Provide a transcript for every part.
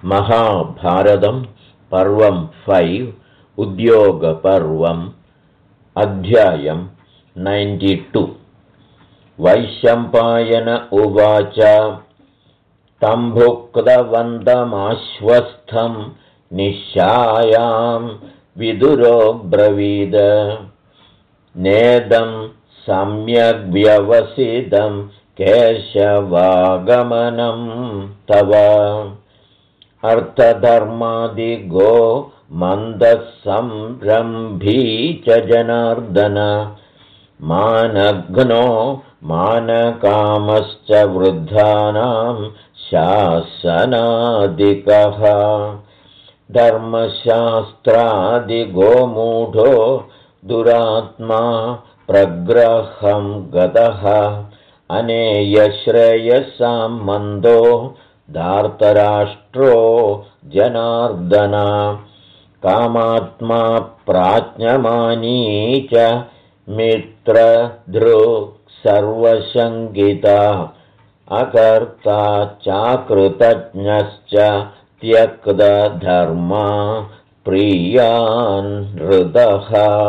महाभारतं पर्वं 5 उद्योगपर्वम् अध्यायं 92 वैशम्पायन उवाच तं भुक्तवन्तमाश्वस्थं निश्चायां विदुरोब्रवीद नेदं सम्यग्व्यवसितं केशवागमनं तव अर्थधर्मादिगो मन्दः संरम्भी च जनार्दन मानघ्नो मानकामश्च वृद्धानां शासनादिकः धर्मशास्त्रादिगो मूढो दुरात्मा प्रग्रहं गतः अनेयश्रेयसां मन्दो धार्तराष्ट्रो जनार्दन कामात्मा प्राज्ञमानी च मित्रदृक् सर्वशङ्किता अकर्ता चाकृतज्ञश्च त्यक्तधर्मा प्रियान् हृदः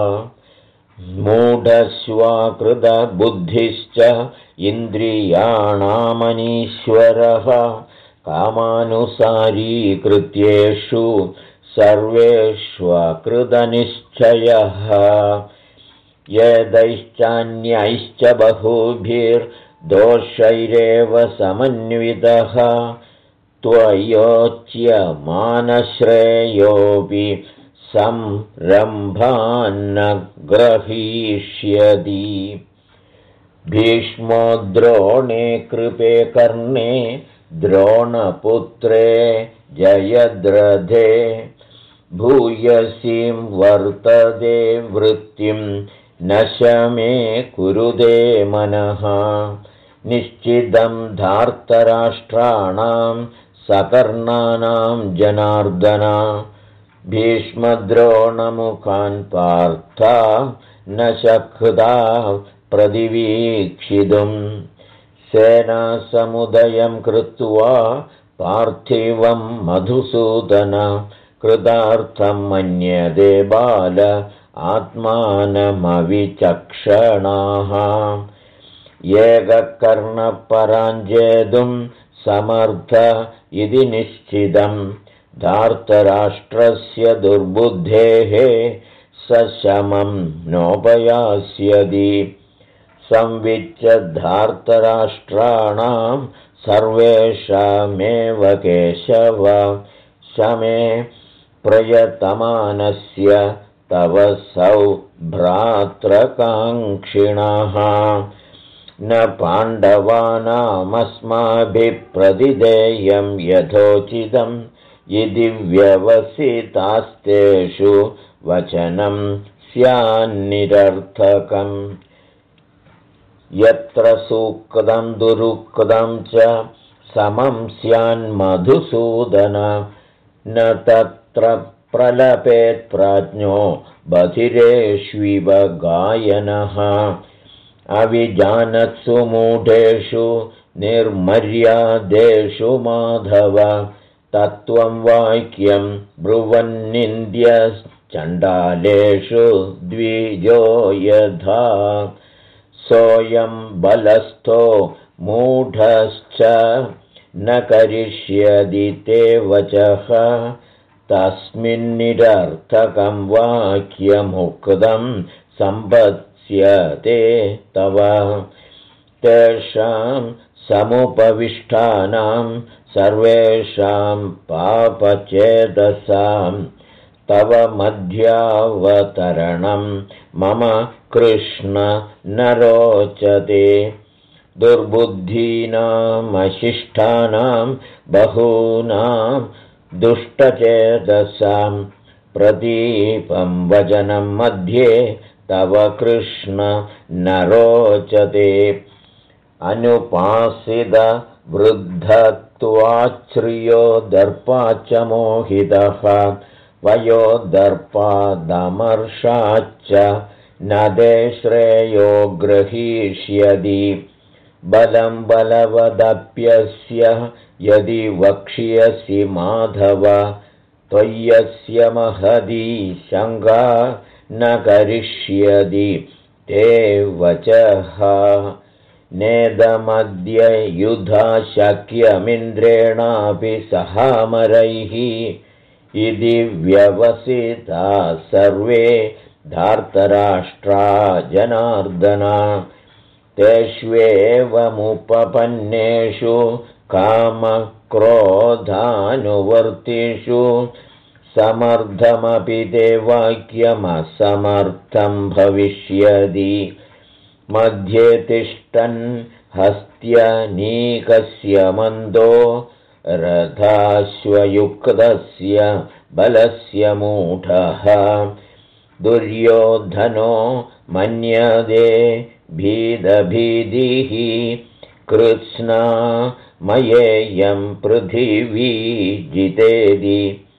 मूढश्वाकृतबुद्धिश्च इन्द्रियाणामनीश्वरः कामानुसारी कृत्येषु सर्वेष्वकृतनिश्चयः यदैश्चान्यैश्च बहुभिर्दोषैरेव समन्वितः त्वयोच्यमानश्रेयोऽपि संरम्भान्न ग्रहीष्यति भीष्मो द्रोणे कृपे कर्णे द्रोणपुत्रे जयद्रथे भूयसीं वर्तते वृत्तिं न शमे कुरुदे मनः निश्चितं धार्तराष्ट्राणां सकर्णानां जनार्दन भीष्मद्रोणमुखान् पार्था न शक्ता प्रतिवीक्षितुं सेनासमुदयं कृत्वा पार्थिवं मधुसूदन कृतार्थं मन्यते बाल आत्मानमविचक्षणाः एककर्णपराञ्जेतुं समर्थ इति निश्चितं धार्तराष्ट्रस्य दुर्बुद्धेः सशमं नोपयास्यति संविच्य धार्तराष्ट्राणां सर्वेषामेव केशव शमे प्रयतमानस्य तव सौभ्रात्रकाङ्क्षिणः न पाण्डवानामस्माभिः प्रतिदेयं यथोचितम् इति व्यवसितास्तेषु वचनं स्यान्निरर्थकम् यत्र सूक्तं दुरुक्तं च समं स्यान्मधुसूदन न तत्र प्रलपेत् प्राज्ञो बधिरेष्विव गायनः अविजानत्सु मूढेषु निर्मर्यादेषु माधव तत्त्वं वाक्यं ब्रुवन्निन्द्यश्चण्डालेषु द्विजो यथा सोऽयं बलस्थो मूढश्च न करिष्यति ते वचः तस्मिन्निरर्थकं वाक्यमुक्तं सम्पत्स्यते तव तेषां समुपविष्टानां सर्वेषां पापचेतसां तव मध्यावतरणं मम कृष्ण न रोचते दुर्बुद्धीनामशिष्टानां बहूनां दुष्टचेतसां प्रदीपं वचनं मध्ये तव कृष्ण न रोचते अनुपासित वृद्धत्वाच्छ्रियो दर्पाच्च मोहितः वयो दर्पादमर्षाच्च न ते श्रेयो ग्रहीष्यति बलं बलवदप्यस्य यदि वक्ष्यसि माधव त्वय्यस्य महदी शङ्का न करिष्यति ते वचः नेदमद्य युधा शक्यमिन्द्रेणापि सहामरैः इति व्यवसिता सर्वे धार्तराष्ट्रा जनार्दन तेष्वेवमुपपन्नेषु कामक्रोधानुवर्तिषु समर्थमपि ते वाक्यमसमर्थं भविष्यति मध्ये तिष्ठन् हस्त्यनीकस्य मन्दो रथाश्वयुक्तस्य बलस्य मूढः दुर्योधनो मन्यते भीदभीदिः कृत्स्ना मयेयं पृथिवी जितेति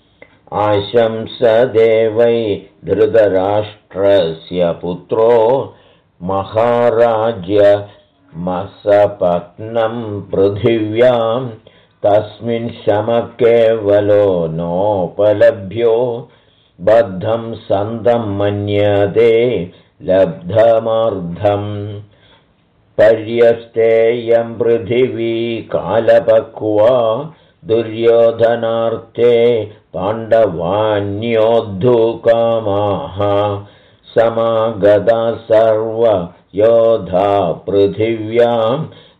आशंसदे वै धृतराष्ट्रस्य पुत्रो महाराज्यमसपत्नं पृथिव्यां तस्मिन् शमकेवलो नोपलभ्यो बद्धं सन्दं मन्यते लब्धमर्धम् पर्यस्तेयं पृथिवी कालपक्वा दुर्योधनार्थे पाण्डवान्योद्धुकामाः समागता सर्वयोधा पृथिव्यां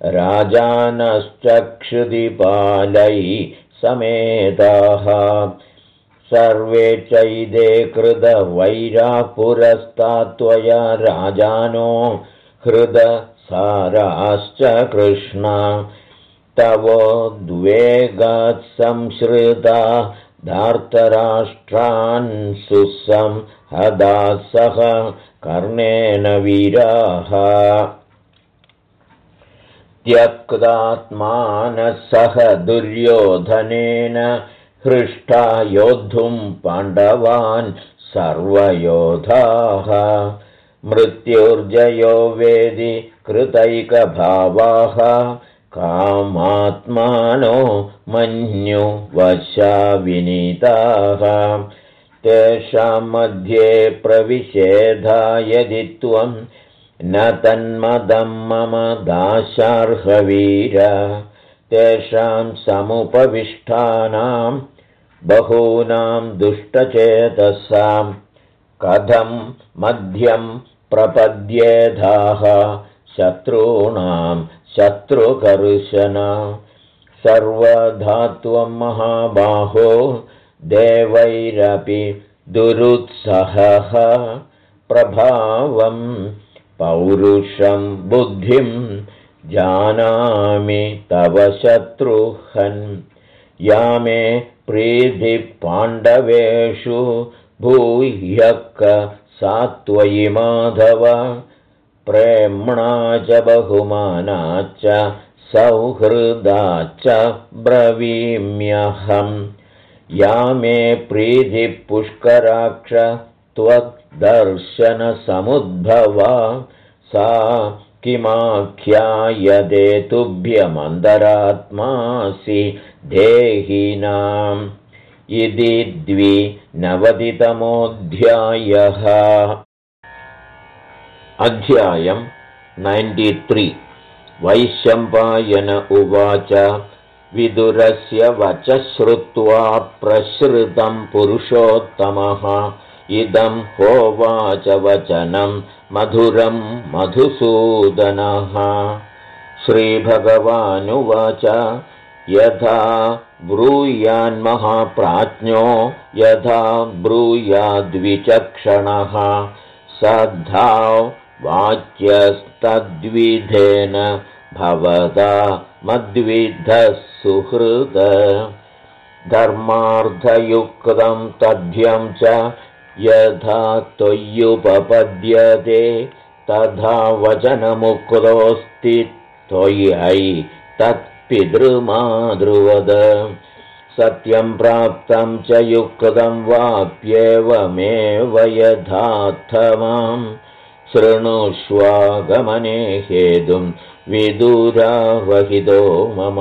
राजानश्चक्षुदिपालै समेताः सर्वे चैदे कृतवैरा पुरस्तात्त्वया राजानो हृदसाराश्च कृष्णा तवोद्वेगात् संश्रिता धार्तराष्ट्रान् सुसंहदाः सह कर्णेन वीराः त्यक्तात्मानः सह दुर्योधनेन हृष्टा योद्धुं पाण्डवान् सर्वयोधाः मृत्युर्जयो वेदि कृतैकभावाः कामात्मानो मन्युवशा विनीताः तेषां मध्ये प्रविशेधा यदि त्वं न तन्मदं मम दाशार्हवीर तेषां समुपविष्टानां बहूनां दुष्टचेतसां कथं मध्यं प्रपद्येधाः शत्रूणां शत्रुकर्षण सर्वधा त्वं महाबाहो देवैरपि दुरुत्सहः प्रभावं पौरुषं बुद्धिं जानामि तव शत्रुहन् या मे प्रीतिः पाण्डवेषु भूय्यक सा त्वयि माधव प्रेम्णा च बहुमानाच्च सौहृदाच्च ब्रवीम्यहम् या मे प्रीतिः पुष्कराक्ष त्वद्दर्शनसमुद्भवा सा किमाख्यायते तुभ्यमन्तरात्मासि देहिनाम् इति 92तमोऽध्यायः। अध्यायम् 93 वैशम्पायन उवाच विदुरस्य वचः श्रुत्वा प्रसृतं पुरुषोत्तमः इदं होवाच वचनं मधुरं मधुसूदनः श्रीभगवानुवाच यथा ब्रूयान्महाप्राज्ञो यथा ब्रूयाद्विचक्षणः सद्धा वाच्यस्तद्विधेन भवता मद्विधः सुहृद धर्मार्थयुक्तं तथ्यं च यथा त्वय्युपपद्यते तथा वचनमुक्तोऽस्ति त्वय्यै तत्पितृमातृवद सत्यं प्राप्तं च युक्तं वाप्येवमेव यथार्थमां शृणुष्वागमने हेतुं विदुरावहितो मम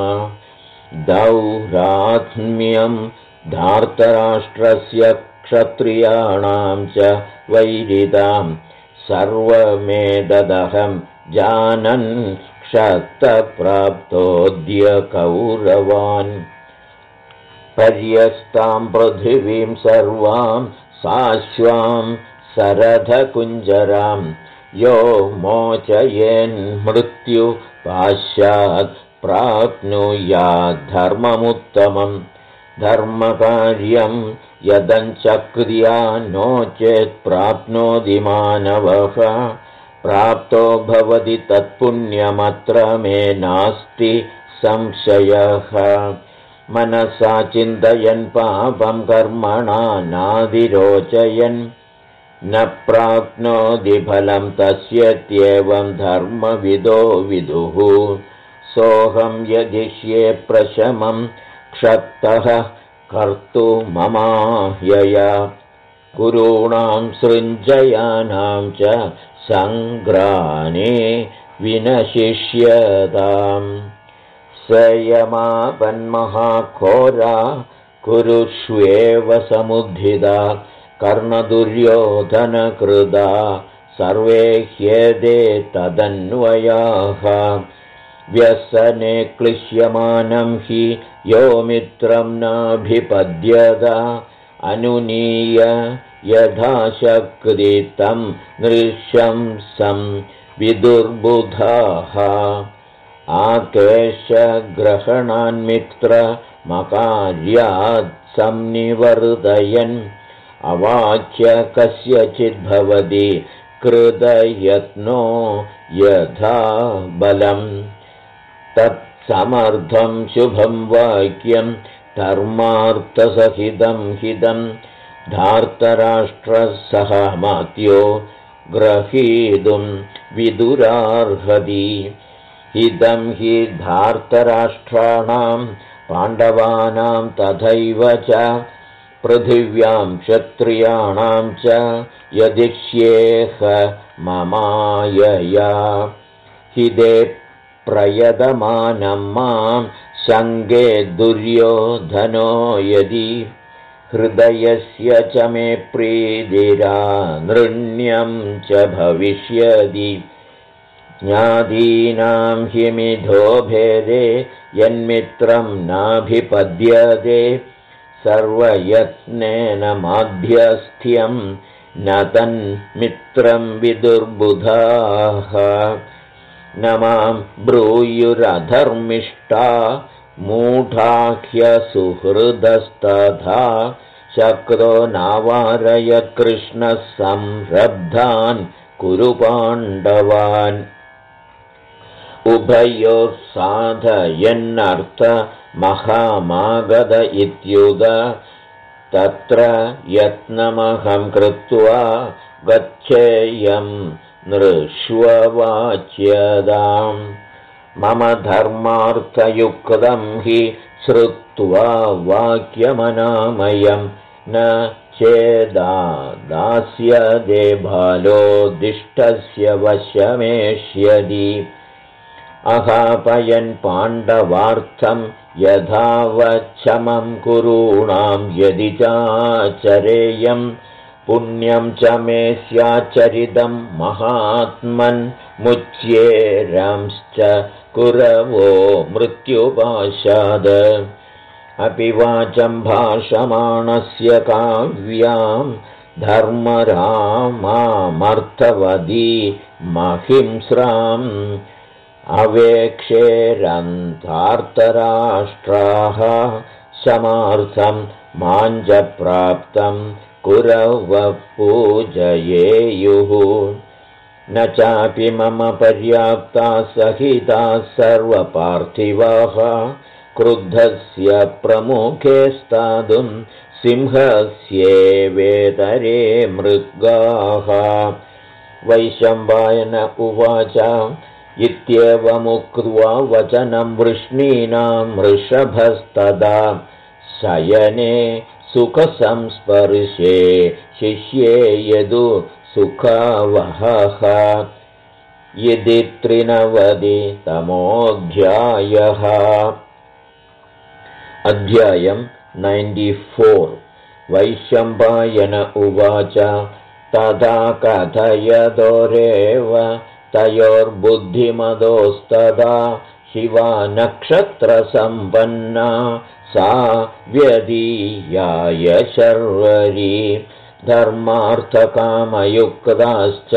दौरात्म्यं धार्तराष्ट्रस्य क्षत्रियाणां च वैरितां सर्वमेतदहं जानन् क्षत्तप्राप्तोऽद्य कौरवान् पर्यस्तां पृथिवीं सर्वां साश्वां सरथकुञ्जरां यो मोचयेन्मृत्युपाशात् प्राप्नुयाद्धर्ममुत्तमम् धर्मकार्यं यदञ्चक्रिया नो चेत् प्राप्नोति मानवः प्राप्तो भवति तत्पुण्यमत्र मे नास्ति संशयः मनसा चिन्तयन् पापं कर्मणा नाधिरोचयन् न प्राप्नोति फलं तस्यत्येवं धर्मविदो विदुः सोऽहं यदिष्ये प्रशमं क्षत्तः कर्तुममाह्यया गुरूणां सृञ्जयानां च सङ्ग्राणे विनशिष्यताम् संयमापन्महाघोरा कुरुष्वेव समुद्धिता कर्णदुर्योधनकृदा सर्वे ह्येते तदन्वयाः व्यसने क्लिश्यमानं हि यो मित्रं नाभिपद्यत अनुनीय यथाशक्ति तं नृशंसं विदुर्बुधाः आकेशग्रहणान्मित्रमकार्यात् संनिवर्तयन् अवाच्य कस्यचिद्भवति कृतयत्नो यथा बलम् तत्समर्थं शुभं वाक्यं धर्मार्थसहितं हितं धार्तराष्ट्रः सहमात्यो ग्रहीतुं विदुरार्हति हितं हि धार्तराष्ट्राणां पाण्डवानां तथैव च पृथिव्यां क्षत्रियाणां च यदिष्येह ममायया हिते प्रयतमानं मां शङ्गे दुर्योधनो यदि हृदयस्य च मे प्रीतिरा नृण्यं च भविष्यति ज्ञातीनां हि मिथो भेदे यन्मित्रं नाभिपद्यते सर्वयत्नेन माध्यस्थ्यं न तन्मित्रं विदुर्बुधाः न मां ब्रूयुरधर्मिष्टा मूढाह्यसुहृदस्तथा शक्रो नावारयत् कृष्णः संरब्धान् कुरु पाण्डवान् उभयोः साधयन्नर्थमहमागत इत्युग तत्र यत्नमहं कृत्वा गच्छेयं नृष्ववाच्यताम् मम धर्मार्थयुक्तं हि श्रुत्वा वाक्यमनामयं न चेदास्यदे बालो दिष्टस्य वशमेष्यति अहापयन् पाण्डवार्थं यथावच्छमं कुरूणां यदि चाचरेयं पुण्यं च मे स्याचरितं महात्मन् मुच्येरंश्च कुरवो मृत्युपाशाद अपि वाचं भाषमाणस्य काव्यां धर्मरामामर्थवदी महिंस्राम् अवेक्षेरन्तार्तराष्ट्राः शमार्थं माञ्च प्राप्तं कुरवः पूजयेयुः न चापि मम पर्याप्ता सहिता सर्वपार्थिवाः क्रुद्धस्य प्रमुखे स्थातुं सिंहस्येवेतरे मृगाः वैशम्पायन उवाच इत्येवमुक्त्वा वचनं वृष्णीनां वृषभस्तदा शयने सुखसंस्पर्शे शिष्ये यदु सुखावहः इति 93तमोऽध्यायः। अध्यायम् 94। वैशम्पायन उवाच तथा कथयदोरेव तयोर्बुद्धिमदोस्तदा शिवा नक्षत्रसम्पन्ना सा व्यदीयाय शर्वरी धर्मार्थकामयुक्ताश्च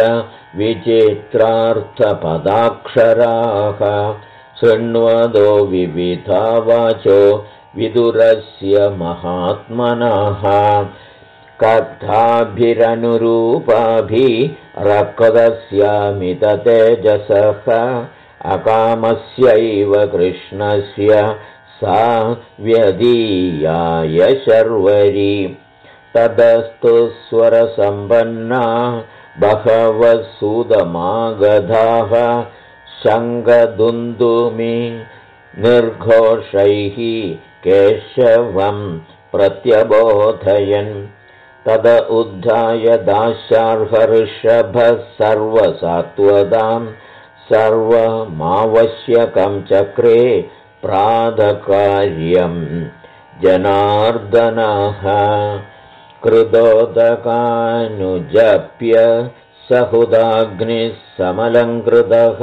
विचित्रार्थपदाक्षराः शृण्वदो विविधा वाचो विदुरस्य महात्मनः कथाभिरनुरूपाभिरक्तस्यामिततेजसः अकामस्यैव कृष्णस्य सा व्यदीयाय शर्वरी तदस्तु स्वरसम्पन्ना बहवः सूदमागधाः शङ्खदुन्दुमि निर्घोषैः केशवं प्रत्यबोधयन् तद उद्धाय दास्यार्हर्षभः सर्वसात्वतां सर्वमावश्यकं चक्रे प्रातःकार्यं जनार्दनः कृदोदकानुजप्य सहुदाग्निः समलङ्कृतः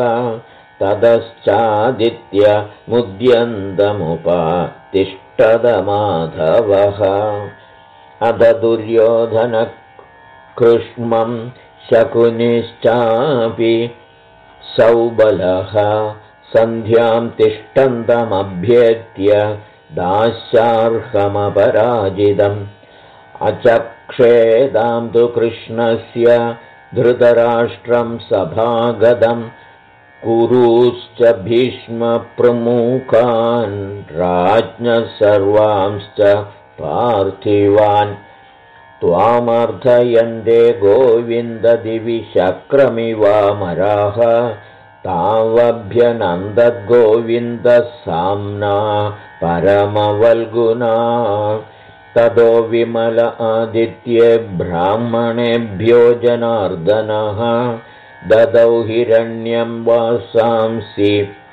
ततश्चादित्यमुद्यन्तमुपतिष्ठदमाधवः अध दुर्योधनकृष्मं शकुनिश्चापि सौबलः सन्ध्यां तिष्ठन्तमभ्येत्य दास्यार्हमपराजितम् अचक्षेदां तु कृष्णस्य धृतराष्ट्रं सभागदम् कुरुश्च भीष्मप्रमुखान् राज्ञः सर्वांश्च पार्थिवान् त्वामर्थयन्ते गोविन्द दिवि शक्रमिवामराः तावभ्यनन्दद्गोविन्दः साम्ना परमवल्गुना ततो विमल आदित्ये ब्राह्मणेभ्यो जनार्दनः ददौ हिरण्यं वासांसि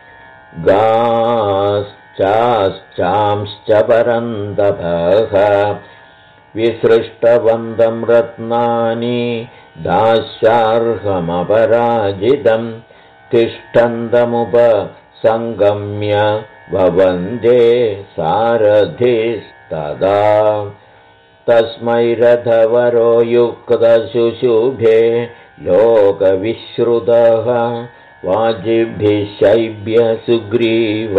गाश्चाश्चांश्च परन्तपः विसृष्टवन्तं रत्नानि दास्यार्हमपराजितं तिष्ठन्तमुपसङ्गम्य भवन्ते सारथिस्तदा तस्मै रथवरो युक्तशुशुभे लोकविश्रुतः वाजिभिः शैब्य सुग्रीव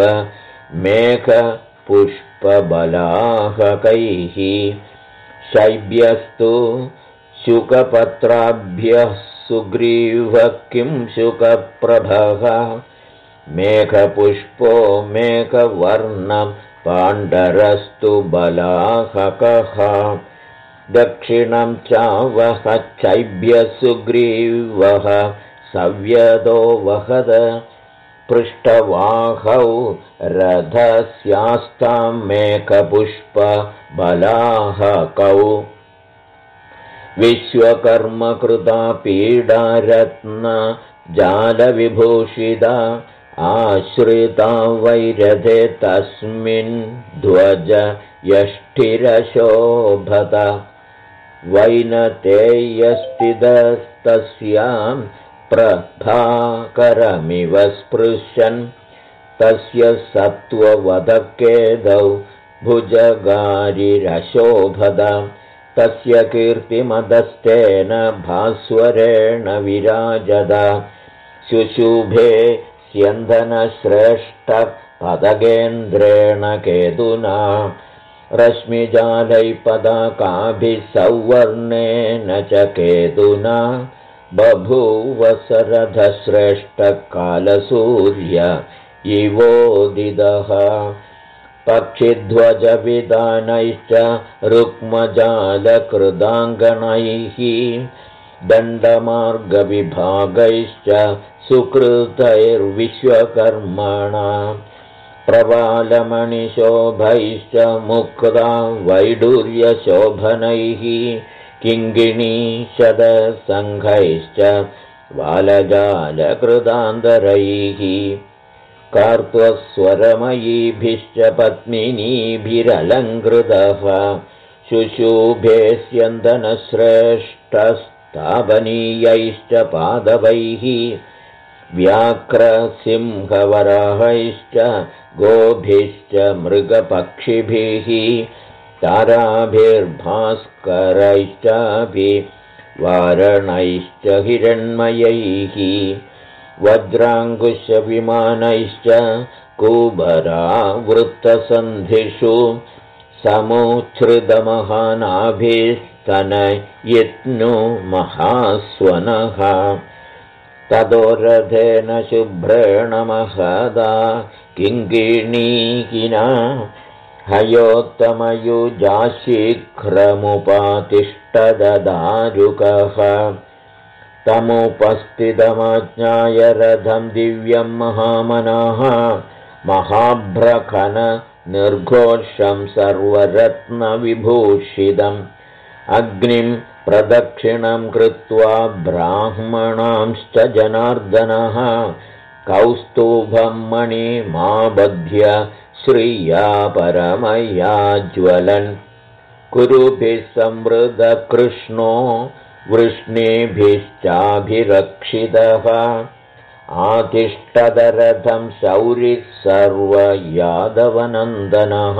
मेघपुष्पबलाहकैः शैब्यस्तु शुकपत्राभ्यः सुग्रीव किं शुकप्रभः मेघपुष्पो मेघवर्णं पाण्डरस्तु बलाहकः दक्षिणं चावहच्चैभ्यः सुग्रीवः सव्यदो वहद पृष्ठवाहौ रथस्यास्तां मेघपुष्पबलाहकौ विश्वकर्मकृता पीडारत्न जालविभूषिता आश्रिता वैरथे तस्मिन् ध्वज यष्ठिरशोभत वैनतेयस्थितस्तस्यां प्रभाकरमिव स्पृशन् तस्य सत्त्ववदकेदौ भुजगारिरशोभत तस्य कीर्तिमदस्तेन भास्वरेण विराजत शुशुभे स्यन्दनश्रेष्ठपदगेन्द्रेण केतुना रश्मिजालैपदाकाभिः सौवर्णेन च केतुना बभूव सरथश्रेष्ठकालसूर्य इवोदितः पक्षिध्वजविधानैश्च रुक्मजालकृताङ्गणैः दण्डमार्गविभागैश्च सुकृतैर्विश्वकर्मणा प्रवालमणिशोभैश्च मुक्ता वैडूर्यशोभनैः किङ्गिणीशतसङ्घैश्च बालजालकृतान्तरैः कार्त्वस्वरमयीभिश्च पद्मिनीभिरलङ्कृतः शुशुभे स्यन्दनश्रेष्ठस्तापनीयैश्च पादवैः व्याघ्रसिंहवराहैश्च गोभिश्च मृगपक्षिभिः ताराभिर्भास्करैश्चापि वारणैश्च हिरण्मयैः वज्राङ्कुशविमानैश्च कुबरावृत्तसन्धिषु समुच्छ्रितमहानाभिस्तनयित्नु महास्वनः ततो रथेन शुभ्रेण महदा किङ्गिणीकिना हयोत्तमयुजाशीघ्रमुपातिष्ठददारुकः तमुपस्थितमाज्ञाय रथं दिव्यं महामनाः महाभ्रखन निर्घोषं सर्वरत्नविभूषितम् अग्निं प्रदक्षिणं कृत्वा ब्राह्मणांश्च जनार्दनः कौस्तुभं मणिमाबध्य श्रिया परमया ज्वलन् कुरुभिः संवृतकृष्णो वृष्णिभिश्चाभिरक्षितः आतिष्ठदरथं शौरिः सर्वयादवनन्दनः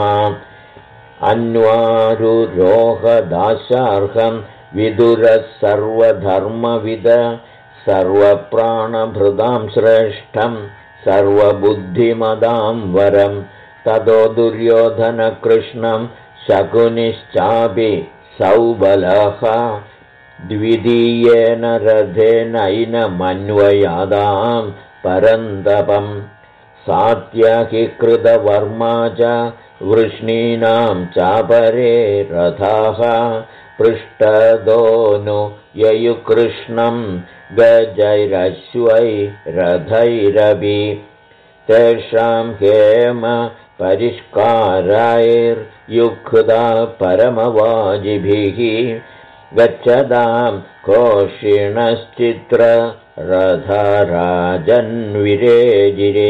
अन्वारुरोहदाशार्हं विदुरः सर्वधर्मविद सर्वप्राणभृतां श्रेष्ठं सर्वबुद्धिमदां वरं ततो दुर्योधनकृष्णं शकुनिश्चापि सौबलः द्वितीयेन रथेनैनमन्वयादां परन्तपं सात्यहिकृतवर्मा च वृष्णीनां चापरे रथाः पृष्ठदोनु ययुकृष्णं गजैरश्वैरथैरपि तेषां हेम परिष्कारैर्युक्ता परमवाजिभिः गच्छतां कोषिणश्चित्ररथराजन्विरेजिरे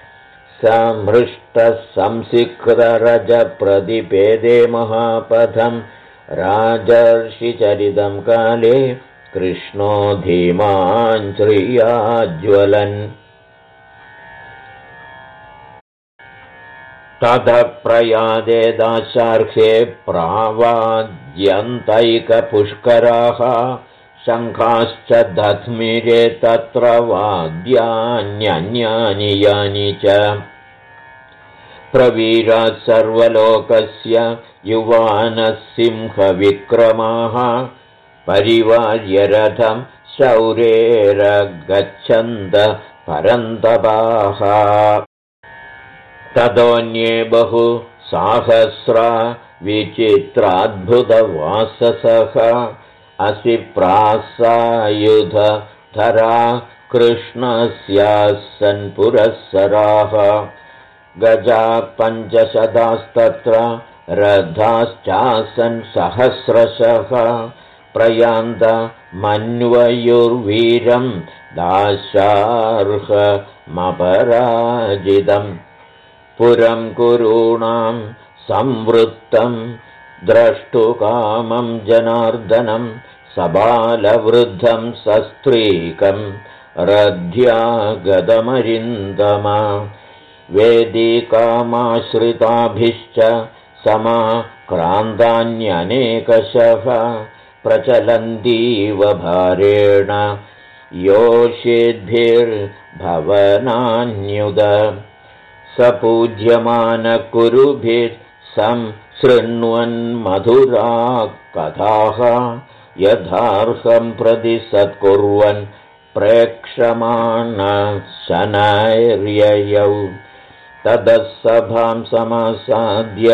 संहृष्टसंसिक्तरजप्रतिपेदे महापथं राजर्षिचरितं काले कृष्णो धीमान् श्रियाज्वलन् ततः प्रयादे दाशार्हे प्रावाद्यन्तैकपुष्कराः शङ्खाश्च दध्मिरे तत्र वाद्यान्यन्यानि यानि च प्रवीरात् सर्वलोकस्य युवानः सिंहविक्रमाः परिवार्यरथं शौरेरगच्छन्त परन्तपाः ततोऽन्ये बहु साहस्रा विचित्राद्भुतवाससः असि प्रासायुधधरा कृष्णस्यासन् पुरःसराः गजा पञ्चशतास्तत्र रथाश्चासन् सहस्रशः प्रयान्तमन्वयुर्वीरं दाशार्हमपराजितम् पुरं कुरूणां संवृत्तं द्रष्टुकामं जनार्दनं सबालवृद्धं सस्त्रीकं रथ्यागतमरिन्दम वेदिकामाश्रिताभिश्च समाक्रान्तान्यनेकशः प्रचलन्तीव भारेण योषेद्भिर्भवनान्युद सपूज्यमानकुरुभिः संशृण्वन्मधुरा कथाः यथार्हं प्रति सत्कुर्वन् प्रेक्षमाण शनैर्ययौ ततः सभां समासाद्य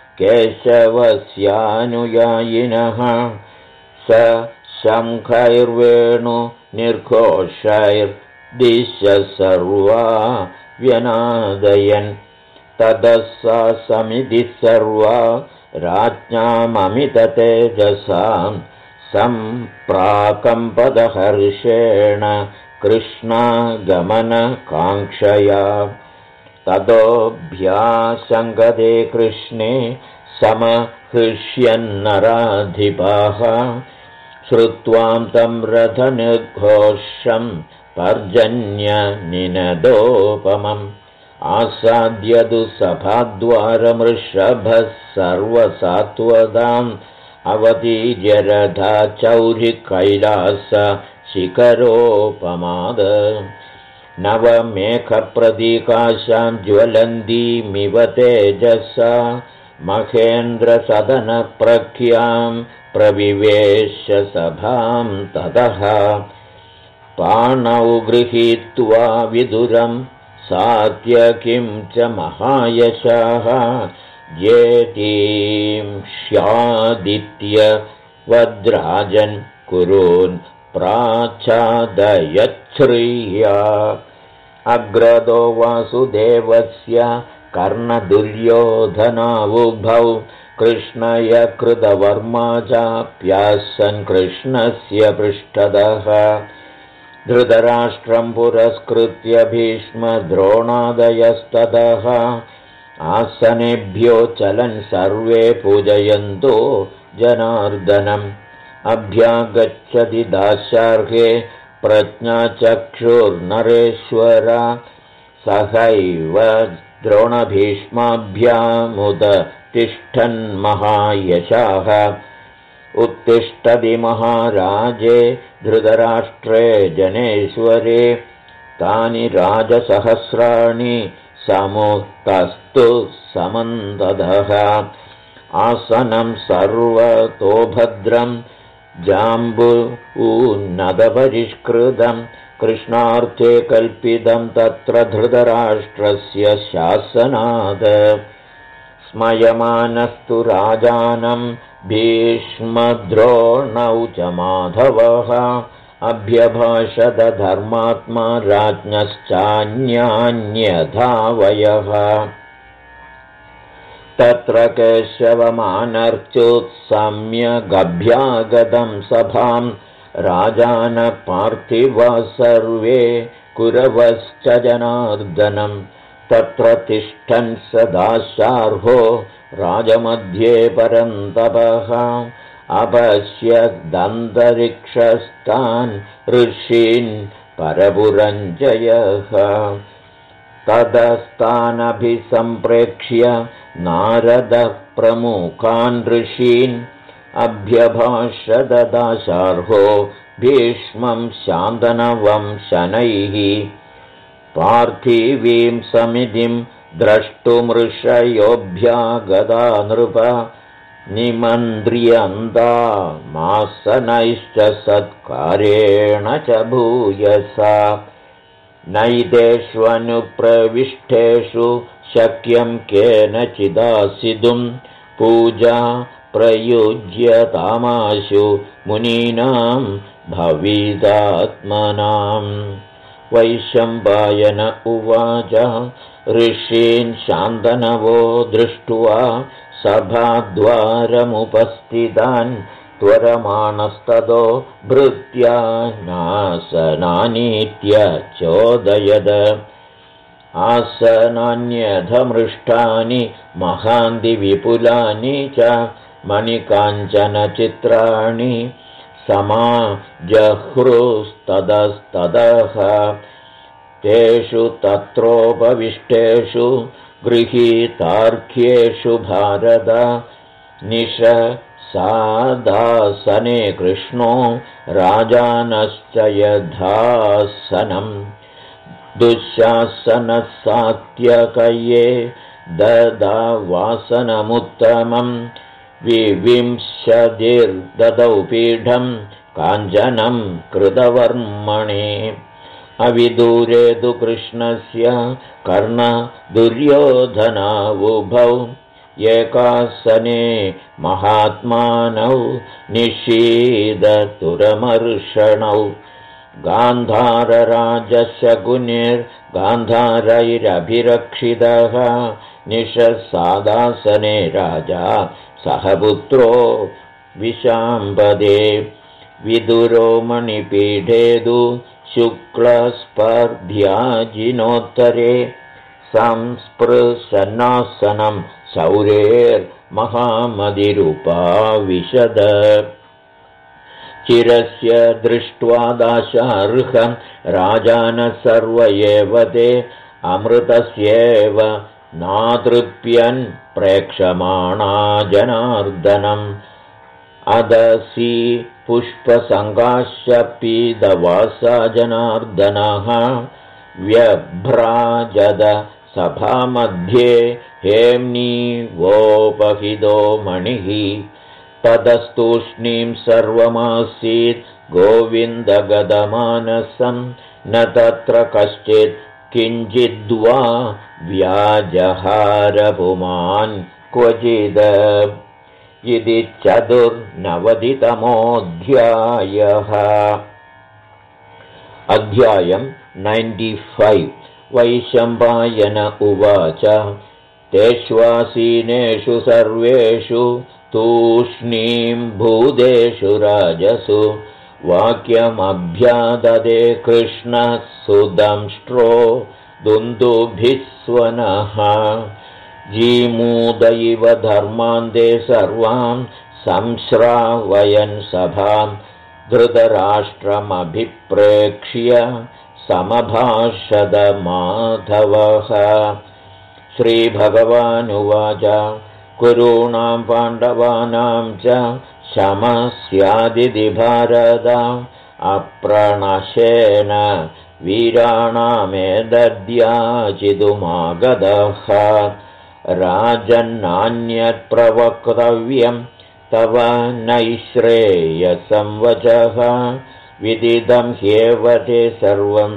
केशवस्यानुयायिनः स शङ्खैर्वेणु निर्घोषैर्दिश्य सर्वा व्यनादयन् ततः सा समितिः सर्वा राज्ञाममिततेजसां सम्प्राकम्पदहर्षेण कृष्णागमनकाङ्क्षया ततोऽभ्यासङ्गदे कृष्णे समहृष्यन्नराधिपाः श्रुत्वां तं रथनिर्घोषं पर्जन्यनिनदोपमम् आसाद्यदु सभाद्वारमृषभः सर्वसात्वदाम् अवतीर्यरथा चौरिकैलास शिखरोपमाद नवमेघप्रदीकाशां ज्वलन्तीमिव तेजसा महेन्द्रसदनप्रख्यां प्रविवेश सभां ततः पाणौ गृहीत्वा विदुरं सात्यकिं च महायशाः येतीं स्यादित्य वद्राजन् कुरून् प्राच्छादयच्छ्रिया अग्रदो वासुदेवस्य कर्णदुर्योधनावुभौ कृष्णय कृतवर्मा चाप्यासन् कृष्णस्य पृष्ठतः धृतराष्ट्रं पुरस्कृत्य भीष्मद्रोणादयस्ततः आसनेभ्यो चलन् सर्वे पूजयन्तो जनार्दनम् अभ्यागच्छति दाशार्हे प्रज्ञाचक्षुर्नरेश्वर सहैव द्रोणभीष्माभ्यामुद तिष्ठन्महायशाः उत्तिष्ठति महाराजे धृतराष्ट्रे जनेश्वरे तानि राजसहस्राणि समुत्तस्तु समन्ततः आसनं सर्वतोभद्रं जाम्बून्नदपरिष्कृतं कृष्णार्थे कल्पितं तत्र धृतराष्ट्रस्य शासनात् स्मयमानस्तु राजानं भीष्मद्रोणौ च माधवः अभ्यभाषत धर्मात्मा राज्ञश्चान्यान्यथावयः तत्र केशवमानर्चुत्सम्यगभ्यागतं सभां राजानपार्थिवः सर्वे कुरवश्च जनार्दनं तत्र तिष्ठन् सदाशार्हो राजमध्ये परन्तपः अपश्यदन्तरिक्षस्तान् ऋषीन् परपुरञ्जयः तदस्तानभिसम्प्रेक्ष्य नारदः प्रमुखान् ऋषीन् अभ्यभाषददाशार्हो भीष्मं शान्तनवं शनैः पार्थिवीं समितिं द्रष्टुमृषयोऽभ्यागता नृप निमन्त्र्यन्तामासनैश्च सत्कारेण च भूयसा नैतेष्वनुप्रविष्टेषु शक्यं केनचिदासितुं पूजा प्रयुज्यतामाशु मुनीनां भविदात्मनाम् वैशम्पायन उवाच ऋषीन् शान्तनवो दृष्ट्वा सभाद्वारमुपस्थितान् त्वरमाणस्ततो भृत्या नासनानीत्य चोदयद आसनान्यधमृष्टानि महान्ति विपुलानि च मणिकाञ्चनचित्राणि समाजहृस्ततस्ततः तेषु तत्रोपविष्टेषु गृहीतार्क्ष्येषु भारत निशसादासने कृष्णो राजानश्च यथासनम् दुःशासनः सात्यकये ददावासनमुत्तमम् विविंशतिर्ददौ पीठं काञ्चनं कृतवर्मणे अविदूरे तु कृष्णस्य कर्णदुर्योधनावुभौ एकासने महात्मानौ निषीदतुरमर्षणौ गान्धारराजशकुनिर्गान्धारैरभिरक्षितः निशसादासने राजा सहपुत्रो विशाम्पदे विदुरो मणिपीठेदु शुक्लस्पर्ध्याजिनोत्तरे संस्पृशन्नासनं शौरेर्महामदिरुपाविशद चिरस्य दृष्ट्वा दाशार्हं राजानः सर्व एव ते अमृतस्येव नातृप्यन् प्रेक्षमाणा जनार्दनम् अदसी पुष्पसङ्गाश्च पीदवासा जनार्दनः व्यभ्राजद सभामध्ये हेम्नीवोपहितो मणिः तदस्तूष्णीं सर्वमासीत् गोविन्दगदमानसं न तत्र कश्चित् किञ्चिद्वा व्याजहारपुमान् क्वचिद इति 94तमोऽध्यायः। अध्यायं 95 वैशम्पायन उवाच तेष्वासीनेषु सर्वेषु तूष्णीं भूतेषु राजसु वाक्यमभ्याददे कृष्णः सुदंष्ट्रो दुन्दुभिस्वनः जीमूद इव धर्मान्ते सर्वां संश्रावयन् सभां धृतराष्ट्रमभिप्रेक्ष्य समभाषद माधवः। श्रीभगवानुवाच कुरूणां पाण्डवानां च शमस्यादिति भारत अप्रणशेन वीराणामेतद्याचितुमागतः राजन्नान्यत्प्रवक्तव्यं तव नैश्रेयसं वचः विदितं ह्येव ते सर्वं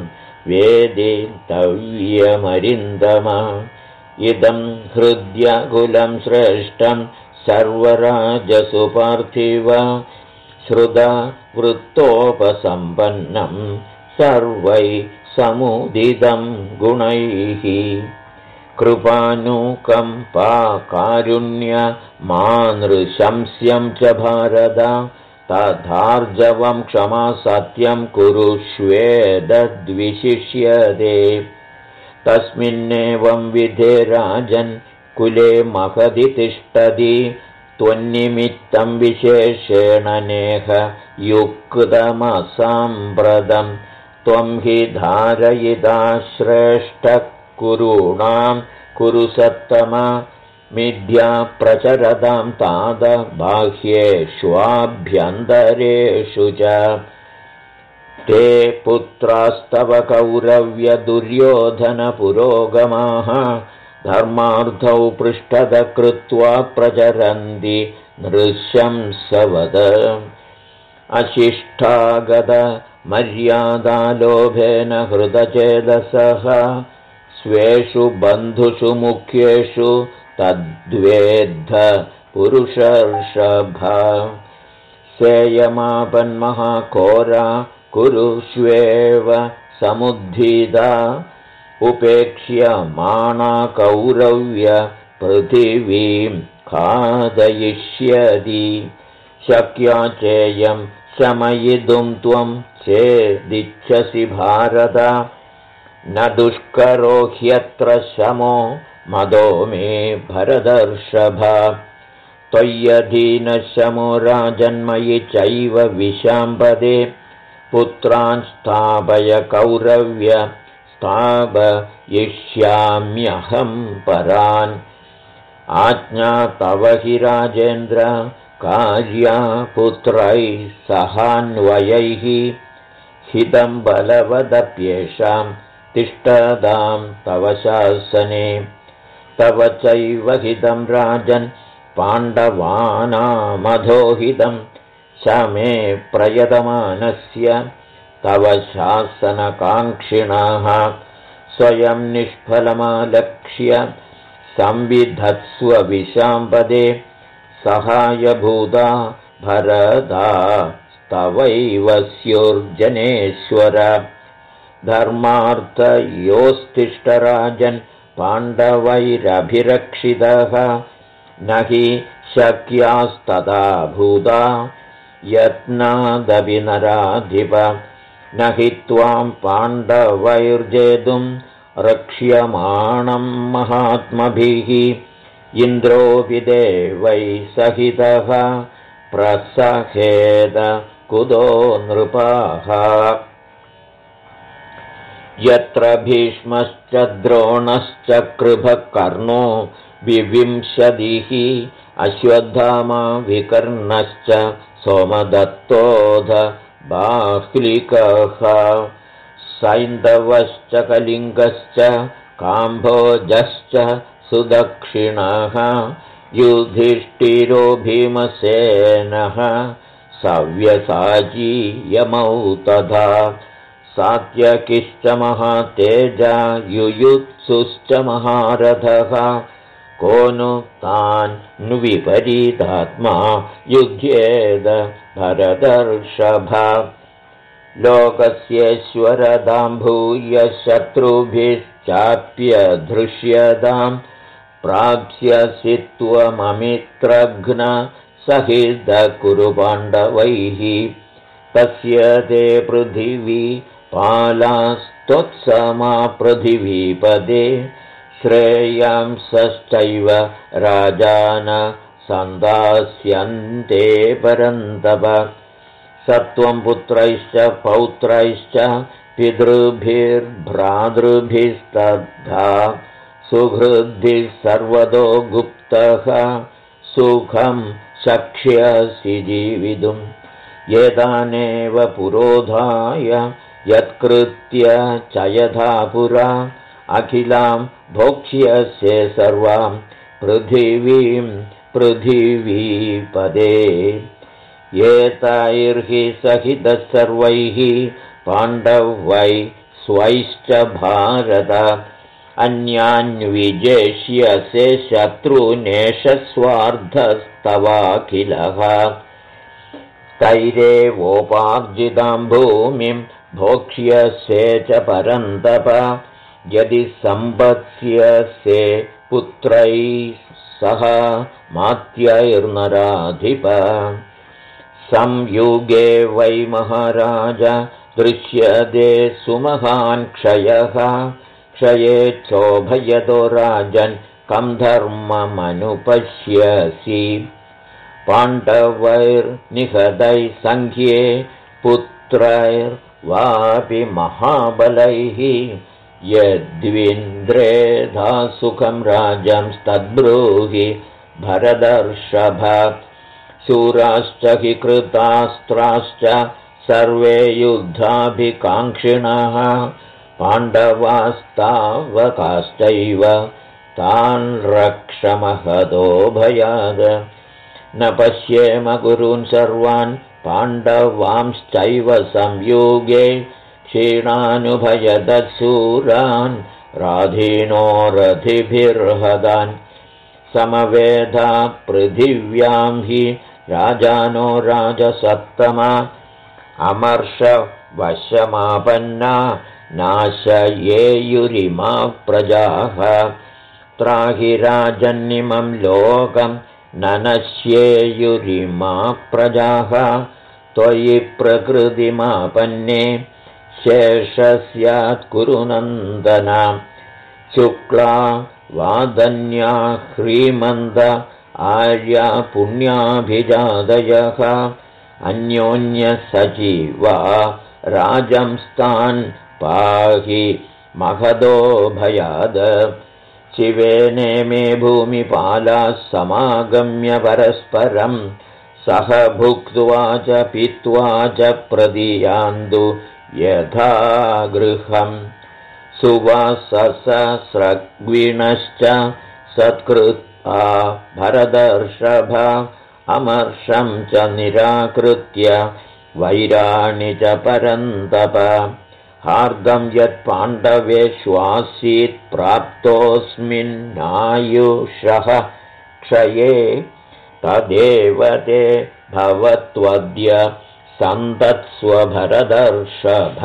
वेदितव्यमरिन्दम इदं हृद्यकुलं श्रेष्ठं सर्वराजसु पार्थिव श्रुतवृत्तोपसम्पन्नं सर्वै समुदितं गुणैः कृपानुकम्पाकारुण्यमानृशंस्यं च भारत तथार्जवं क्षमा सत्यं कुरुष्वेदद्विशिष्यते तस्मिन्नेवं विधे राजन् कुले महदि तिष्ठति त्वन्निमित्तं विशेषेण नेह युक्तमसाम्प्रदं त्वं हि धारयिता श्रेष्ठः कुरूणां कुरु सत्तमा मिथ्या प्रचरतां ताद बाह्येष्वाभ्यन्तरेषु च ते पुत्रास्तव कौरव्यदुर्योधनपुरोगमाः धर्मार्थौ पृष्ठत कृत्वा प्रचरन्ति नृशंसवद अशिष्टागत मर्यादालोभेन हृतचेदसः स्वेषु बन्धुषु मुख्येषु तद्वेद्ध पुरुषर्षभ सेयमापन्महाघोरा कुरुष्वेव समुद्धिता उपेक्ष्यमाणा कौरव्य पृथिवीं खादयिष्यति शक्या चेयं शमयितुं त्वं चेदिच्छसि भारत न दुष्करो ह्यत्र शमो मदो मे भरतर्षभ त्वय्यधीनशमो राजन्मयि चैव विशाम्पदे पुत्रान् स्थापय कौरव्य स्थापयिष्याम्यहं परान् आज्ञा तव हि राजेन्द्र कार्या पुत्रैः सहान्वयैः हितं बलवदप्येषां तिष्ठतां तव शासने तव चैव हितं राजन् पाण्डवानामधोहितं शमे प्रयतमानस्य तव शासनकाङ्क्षिणः स्वयं निष्फलमालक्ष्य संविधत्स्व विशाम्पदे सहायभूता भरदा तवैव स्युर्जनेश्वर धर्मार्थयोस्तिष्ठराजन् पाण्डवैरभिरक्षितः न हि शक्यास्तदा भूता यत्नादपि नराधिप न हि त्वां पाण्डवैर्जेतुं रक्ष्यमाणं महात्मभिः इन्द्रोऽपि देवैः सहितः प्रसहेद कुतो नृपाः यत्र भीष्मश्च द्रोणश्च कृभः कर्णो विविंशतिः अश्वत्थामा विकर्णश्च सोमदत्तोऽध बाह्लिकः सैन्धवश्च कलिङ्गश्च काम्भोजश्च सुदक्षिणः युधिष्ठिरो भीमसेनः सव्यसाची यमौ तथा सात्यकिश्च महातेजा युयुत्सुश्च महारथः को नु तान् विपरीतात्मा युध्येद भरतर्षभ लोकस्येश्वरदां भूय शत्रुभिश्चाप्यधृष्यतां प्राप्स्यसि त्वममित्रघ्न सहितः कुरु पाण्डवैः तस्य ते पृथिवी पालास्त्वत्समा पृथिवीपदे श्रेयांसश्चैव राजान सन्दास्यन्ते परन्तप सत्वं पुत्रैश्च पौत्रैश्च पितृभिर्भ्रातृभिस्तथा सुहृद्भिः सर्वतो गुप्तः सुखं शक्ष्यसि जीवितुम् एतानेव पुरोधाय यत्कृत्य च यथा पुरा अखिलां भोक्ष्यसे सर्वां पृथिवीं पृथिवीपदे एतैर्हि सहितः सर्वैः पाण्डवै स्वैश्च भारत अन्यान्विजेष्यसे शत्रूनेष स्वार्थस्तवाखिलः तैरेवोपार्जितां भूमिं भोक्ष्यसे च परन्तप यदि सम्पत्स्यसे पुत्रैः सह मात्यैर्नराधिप संयुगे वै महाराज दृश्यते सुमहान् क्षयः क्षये क्षोभयतो राजन् कं धर्ममनुपश्यसि पाण्डवैर्निहतैः सङ्ख्ये पुत्रैर्वापि महाबलैः यद्विन्द्रेधा सुखं राजंस्तद्ब्रूहि भरतर्षभ शूराश्च हि कृतास्त्राश्च सर्वे युद्धाभिकाङ्क्षिणः पाण्डवास्तावकाश्चैव तान् रक्षमहतो भयाद न पश्येम गुरून् सर्वान् पाण्डवांश्चैव संयुगे क्षीणानुभयदशूरान् राधीनो रथिभिर्हदान् समवेधा पृथिव्यां हि राजानो राजसप्तमा अमर्षवशमापन्ना नाशयेयुरिमा प्रजाः त्राहि राजन्निमं लोकं न नश्येयुरिमा प्रजाः त्वयि प्रकृतिमापन्ने शेषस्यात् कुरु नन्दन शुक्ला वादन्या ह्रीमन्द आर्या पुण्याभिजादयः अन्योन्यसजीवा राजंस्तान् पाहि महदो भयाद शिवेने मे भूमिपालाः समागम्य परस्परं सह भुक्त्वा च पीत्वा च प्रदीयान्तु यथा गृहम् सुवाससस्रग्विणश्च सत्कृत्वा भरतर्षभ अमर्षं च निराकृत्य वैराणि च परन्तप हार्दं यत्पाण्डवेष्वासीत् प्राप्तोऽस्मिन्नायुषः क्षये तदेव ते भवत्वद्य सन्तत्स्व भरतर्षभ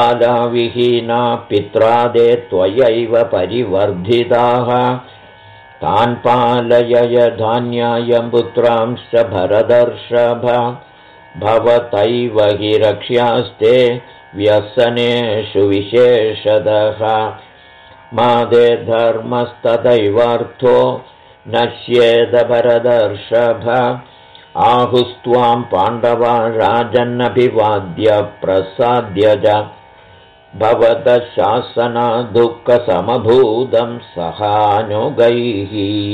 बालाविहीना पित्रादे त्वयैव परिवर्धिताः तान् पालय धान्यायं पुत्रांश्च भरदर्षभ भवतैव हि रक्ष्यास्ते व्यसनेषु विशेषतः मादे धर्मस्तदैवार्थो नश्येद भरदर्षभ आहुस्त्वां पाण्डवा राजन्नभिवाद्य प्रसाद्य च भवतः शासनादुःखसमभूतं सहानुगैः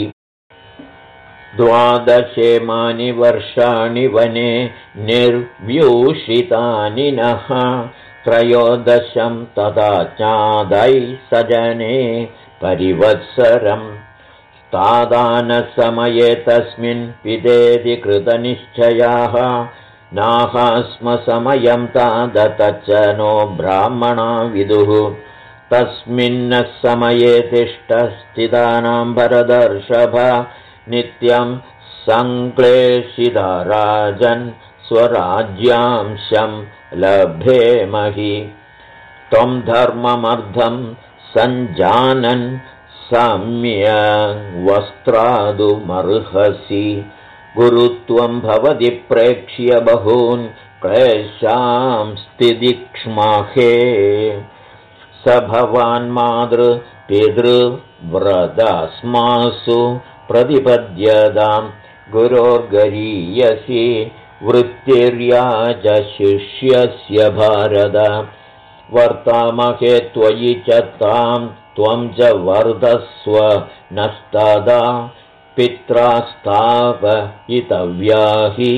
12 वर्षाणि वने निर्व्यूषितानि नः 13 तदा चादैः सजने परिवत्सरम् तादानसमये तस्मिन् पितेति कृतनिश्चयाः नाहास्म समयं तादतच्च नो ब्राह्मणा विदुः तस्मिन्नः समये तिष्ठस्थितानां भरदर्षभ नित्यं सङ्क्लेशिता राजन् स्वराज्यांशं लभेमहि त्वं धर्ममर्थं सञ्जानन् सम्यग् वस्त्रादुमर्हसि गुरुत्वं भवति प्रेक्ष्य बहून् क्लेशांस्तिदिक्ष्माहे स भवान् मातृपितृव्रतास्मासु प्रतिपद्यतां गुरोर्गरीयसि वृत्तिर्या च शिष्यस्य भारत वर्तामहे त्वयि च तां त्वं च वर्धस्व नस्तदा पित्रा स्थापयितव्या हि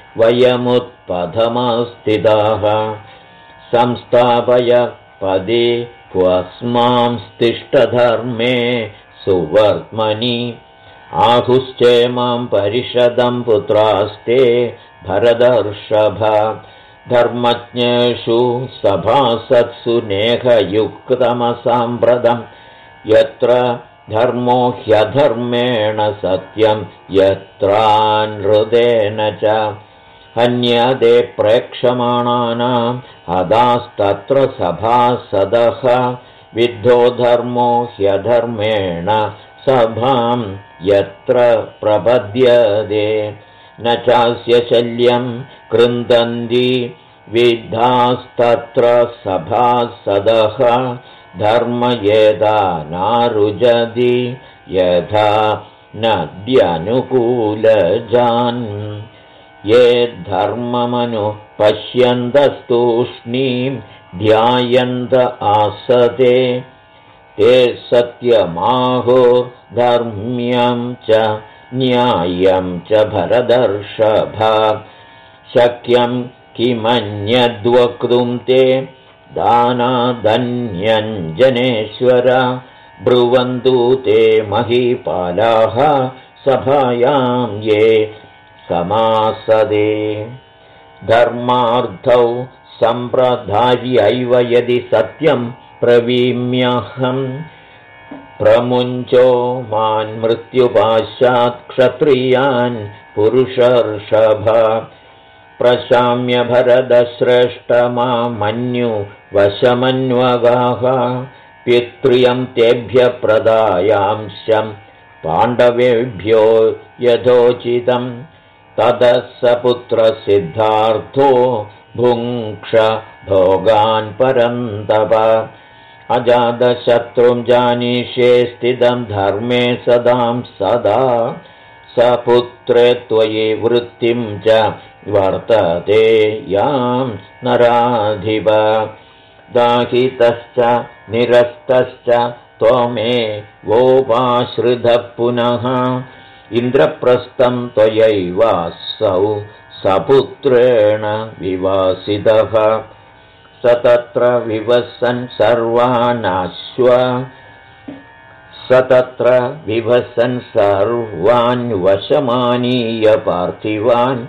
वयमुत्पथमस्थिताः संस्थापय पदे क्वस्मांस्तिष्ठधर्मे सुवर्त्मनि आहुश्चेमां परिषदं पुत्रास्ते भरदर्षभ धर्मज्ञेषु सभासत्सु नेहयुक्तमसाम्प्रदम् यत्र धर्मो ह्यधर्मेण सत्यं यत्रानृतेन च हन्यते प्रेक्षमाणानां हदास्तत्र सभासदः विद्धो धर्मो ह्यधर्मेण सभां यत्र प्रपद्यते न चास्य शल्यं कृन्दन्ति विद्धास्तत्र सभासदः धर्म यदा नारुजति यथा नद्यनुकूलजान् ये धर्ममनुपश्यन्तस्तूष्णीं ध्यायन्त आसते ते सत्यमाहो धर्म्यं च न्यायं च भरदर्षभ शक्यं किमन्यद्वक्तुं ते दानादन्यञ्जनेश्वर ब्रुवन्तु ते महीपालाः सभायां ये समासदे धर्मार्थौ सम्प्रधार्यैव यदि सत्यं प्रवीम्यहम् प्रमुञ्चो मान् मृत्युपाशात् क्षत्रियान् पुरुषर्षभ प्रशाम्य भरदश्रेष्ठ मामन्यु वशमन्वगाः पितृयं तेभ्य प्रदायांशं पाण्डवेभ्यो यथोचितं ततः स पुत्रसिद्धार्थो भुङ्क्ष भोगान् परन्तप अजातशत्रुं जानीष्ये स्थितं धर्मे सदां सदा स पुत्रे त्वयि वृत्तिं च वर्तते यां नराधिप दाहितश्च निरस्तश्च त्वमेवोपाश्रितः पुनः इन्द्रप्रस्थं त्वयैवासौ सपुत्रेण विवासितः स तत्र विवसन् सर्वान् वशमानीय पार्थिवान्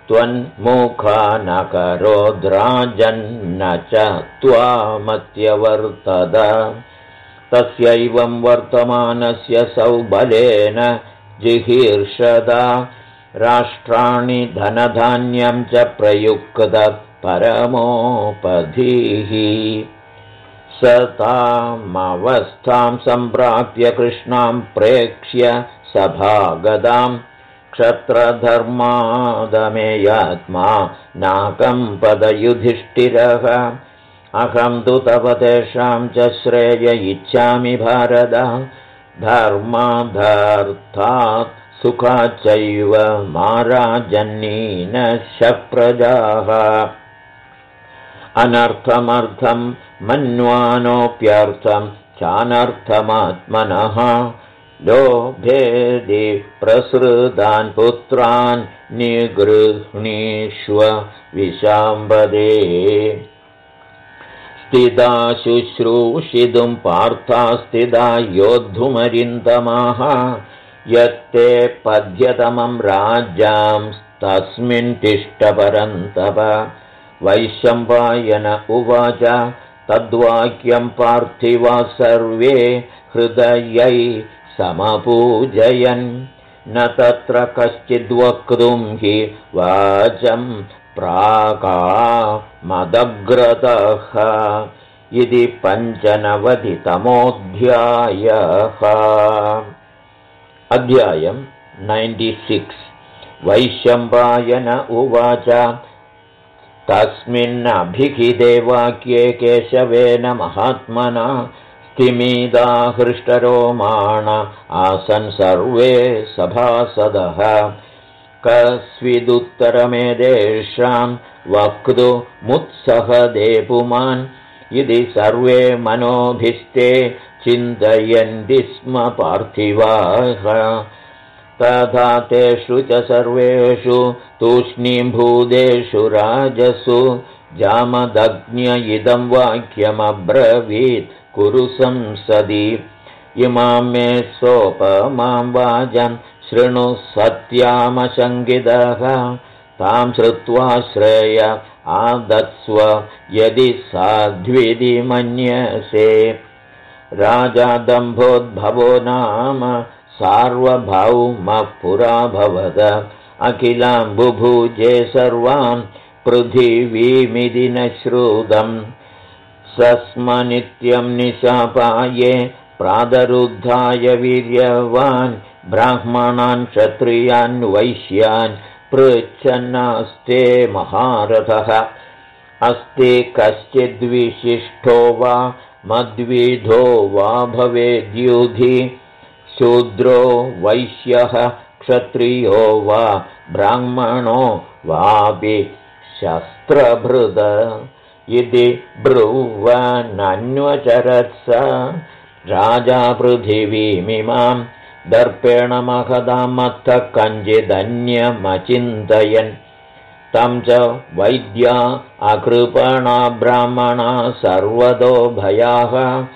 त्वन्मुखानकरोद्राजन्न च त्वामत्यवर्तत तस्यैवं वर्तमानस्य सौबलेन जिहीर्षदा राष्ट्राणि धनधान्यं च प्रयुक्त परमोपधीः स तामवस्थां सम्प्राप्य कृष्णां प्रेक्ष्य सभागदाम् क्षत्रधर्मादमेयात्मा नाकम्पदयुधिष्ठिरः अहं तु तव तेषां च श्रेय इच्छामि भारत धर्माधर्थात् सुखाच्चैव माराजन्नीनश्च प्रजाः अनर्थमर्थं मन्वानोऽप्यर्थं चानर्थमात्मनः लोभेदि प्रसृतान् पुत्रान् निगृह्णीष्व विशाम्बदे स्थिता शुश्रूषितुं पार्था स्थिता योद्धुमरिन्दमाः यत्ते पद्यतमं राज्यां तस्मिन् तिष्ठ परन्तप वैशम्पायन उवाच तद्वाक्यं पार्थिवा सर्वे हृदयै समपूजयन् न तत्र कश्चिद्वक्तुं हि वाचं प्राकामदग्रतः इति 95तमोऽध्यायः। अध्यायं 96। वैशम्पायन उवाच तस्मिन्नभिहिते वाक्ये केशवेन महात्मना स्तिमिदा हृष्टरोमाण आसन् सर्वे सभासदः कस्विदुत्तरमेतेषां वक्तुमुत्सहदे पुमान् इति सर्वे मनोभिस्ते चिन्तयन्ति स्म पार्थिवाः तथा तेषु च सर्वेषु तूष्णीभूतेषु राजसु जामदग्न्य इदं वाक्यमब्रवीत् कुरु संसदि इमां मे सोपमां वाचं शृणु सत्यामशङ्कितः तां श्रुत्वा श्रेय आदत्स्व यदि साध्विति मन्यसे राजा दम्भोद्भवो नाम सार्वभौमः पुरा भवद अखिलां बुभुजे सर्वां पृथिवीमिति न श्रुतम् सस्म नित्यं निशापाये प्रातरुद्धाय वीर्यवान् ब्राह्मणान् क्षत्रियान् वैश्यान् पृच्छन्नास्ते महारथः अस्ति कश्चिद्विशिष्टो वा मद्विधो वा भवेद्युधि शूद्रो वैश्यः क्षत्रियो वा ब्राह्मणो वापि शस्त्रभृद इति ब्रुवन्नन्वचरत्स राजा पृथिवीमिमां दर्पेण महदां मत्तः कञ्चिदन्यमचिन्तयन् तं च वैद्या अकृपणा ब्राह्मणा सर्वतो भयाः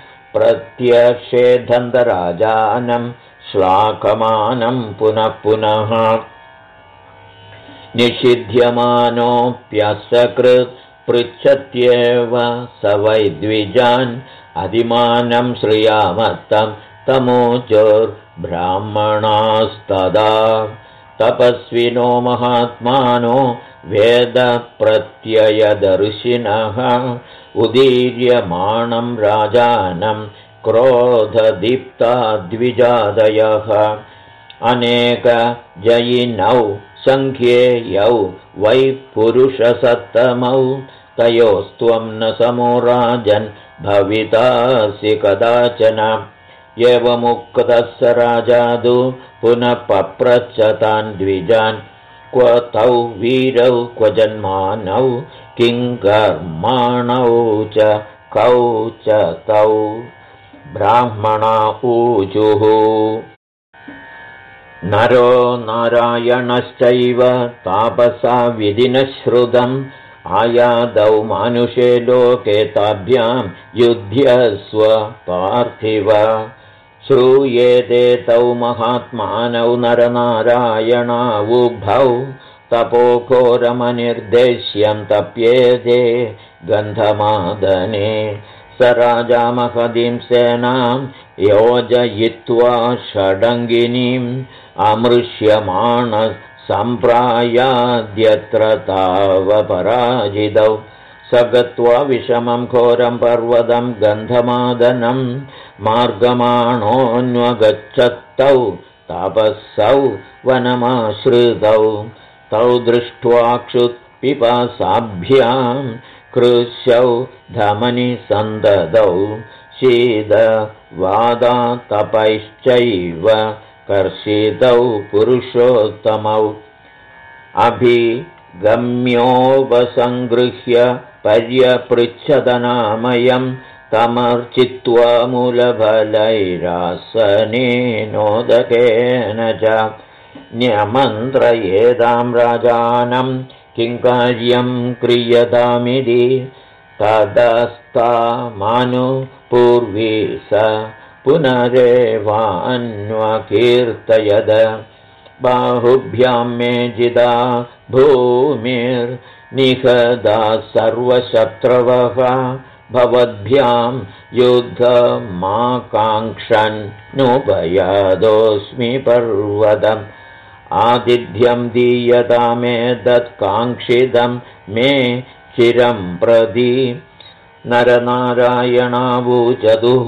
प्रत्यक्षेधन्तराजानं श्लाघमानं पुनः पुनः निषिध्यमानोऽप्यसकृत् पृच्छत्येव स वै द्विजान् अधिमानं श्रियामत्तं तमोचोर्ब्राह्मणास्तदा तपस्विनो महात्मानो वेदप्रत्ययदर्शिनः उदीर्यमाणं राजानं क्रोधदीप्ता द्विजादयः अनेकजयिनौ सङ्ख्येयौ वै पुरुषसत्तमौ तयोस्त्वं न समो राजन् भवितासि कदाचन एवमुक्तः स राजादु पुनः पप्रच्छ तान् द्विजान् क्व तौ वीरौ क्व जन्मानौ किं कर्माणौ च कौ च तौ ब्राह्मणा ऊचुः नरो नारायणश्चैव तापसा विधिना श्रुतम् आयादौ मानुषे लोके ताभ्यां युध्यस्व पार्थिव श्रूयेते तौ महात्मानौ नरनारायणावुभौ तपोघोरमनिर्देश्यं तप्येते गन्धमादने स राजा महतीं सेनां योजयित्वा षडङ्गिनीम् अमृष्यमाण सम्प्रायाद्यत्र तावपराजितौ स गत्वा विषमं घोरं पर्वतं गन्धमादनं मार्गमाणोऽन्वगच्छत्तौ तापसौ वनमाश्रितौ तौ दृष्ट्वा क्षुत्पिपासाभ्यां कृशौ धमनि सन्ददौ शीतवादातपैश्चैव कर्षितौ पुरुषोत्तमौ अभिगम्योपसङ्गृह्य पर्यपृच्छदनामयं तमर्चित्वा मूलफलैरासनेनोदकेन च न्यमन्त्रयेदां राजानं किङ्कार्यं क्रियतामिति तदस्तामानुपूर्वी स पुनरेवान्वकीर्तयद बाहुभ्यां मेजिदा भूमिर्निहदा सर्वशत्रवः भवद्भ्यां युद्धमाकाङ्क्षन्नुपयादोऽस्मि पर्वतम् आतिथ्यं दीयतामेतत्काङ्क्षितं मे चिरं प्रति नरनारायणावूचतुः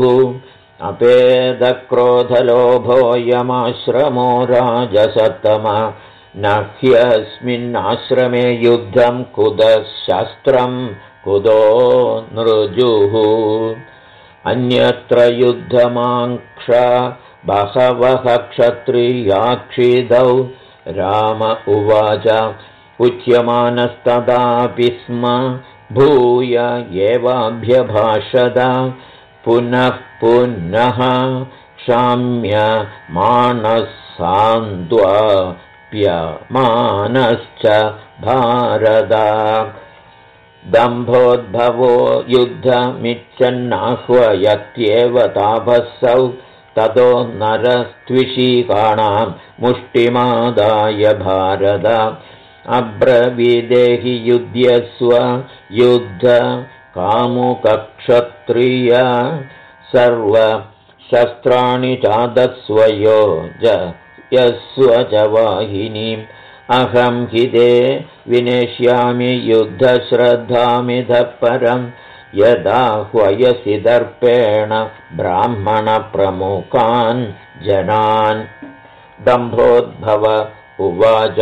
अपेदक्रोधलोभोऽयमाश्रमो राजसत्तम न ह्यस्मिन्नाश्रमे युद्धं कुतः शस्त्रं कुतो नृजुः अन्यत्र युद्धमाङ्क्ष बहवः क्षत्रियाक्षिदौ राम उवाच उच्यमानस्तदापि स्म भूय एवाभ्यभाषद पुनः पुनः क्षाम्यमाणसान्त्वाप्यमानश्च भारत दम्भोद्भवो युद्धमिच्छन्नाह्वयत्येव तापसौ ततो नरस्त्विषीकाणां मुष्टिमादाय भारत अब्रवीदेहि युध्यस्व युद्धकामुकक्षत्रिय सर्वशस्त्राणि चादस्वयो यस्व च वाहिनीम् अहं हि ते विनेष्यामि युद्धश्रद्धामिधः परं यदाह्वयसि दर्पेण ब्राह्मणप्रमुखान् जनान् दम्भोद्भव उवाच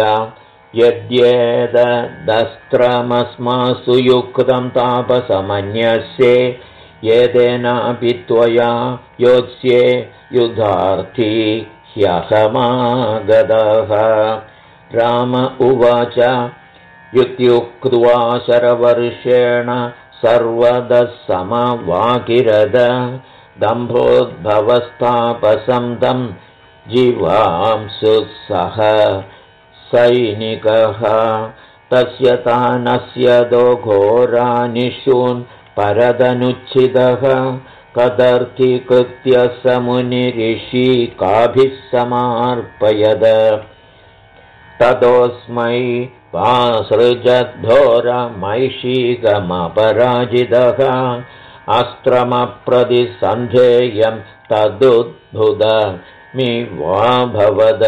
यद्येतदस्त्रमस्मासु युक्तं तापसमन्यस्ये येतेनापि त्वया योत्स्ये युधार्थी ह्यहमागतः राम उवाच युत्युक्त्वा शरवर्षेण सर्वदः समवाकिरद दम्भोद्भवस्तापसं तं जीवांसुः सैनिकः तस्य तानस्य दो घोरानिशून् परदनुच्छिदः कदर्थीकृत्य स मुनिऋषिकाभिः समार्पयद ततोऽस्मै पासृजद्धोरमैषिकमपराजितः अस्त्रमप्रतिसन्धेयं तदुद्भुतमिवाभवद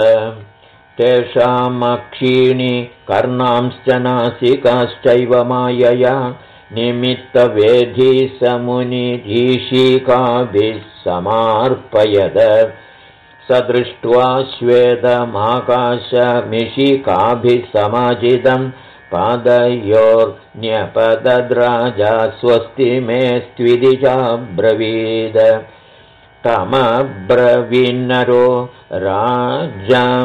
तेषामक्षीणि कर्णांश्च नासिकाश्चैव मायया निमित्तवेधी स मुनिऋषिकाभिः समार्पयद स दृष्ट्वा श्वेतमाकाशमिषिकाभिः समाजितं पादयोर्न्यपदद्राजा स्वस्ति मे स्त्विति चाब्रवीद तमब्रवीन्नरो राज्ञां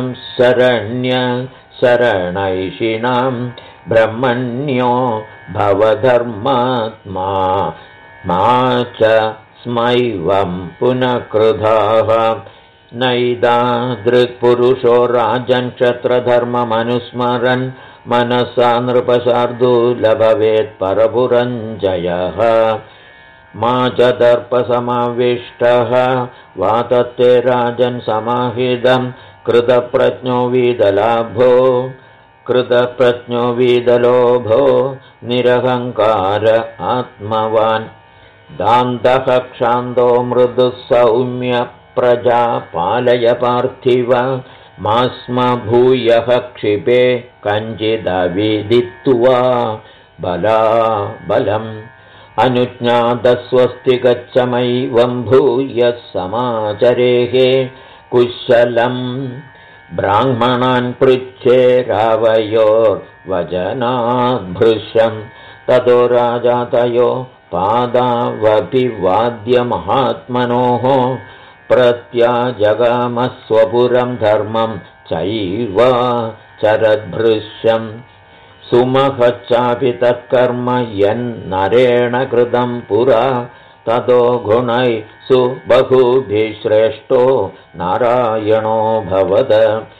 शरणैषिणां ब्रह्मण्यो भवधर्मात्मा मा च स्मैवं पुनः कृधाः नैदादृक्पुरुषो राजन् क्षत्रधर्ममनुस्मरन् मनसा नृपशार्दूलभवेत् परपुरञ्जयः मा च दर्पसमाविष्टः वातत्ते राजन् समाहितं कृतप्रज्ञो वीदलोभो निरहङ्कार आत्मवान् दान्तः क्षान्तो मृदुः सौम्य प्रजा पालय पार्थिव मा स्म भूयः क्षिपे कञ्चिदविदित्वा बलाबलम् अनुज्ञातस्वस्ति गच्छमैवं भूयः समाचरेः कुशलम् ब्राह्मणान् पृच्छे रावयोर्वचनाद्भृशम् ततो राजा तयो पादावभिवाद्य महात्मनोः प्रत्याजगामस्वपुरं धर्मं चैव चरद्भृश्यम् सुमहच्चापि तत्कर्म यन्नरेण कृतं पुरा ततो गुणैः सुबहुभिः श्रेष्ठो नारायणो भवद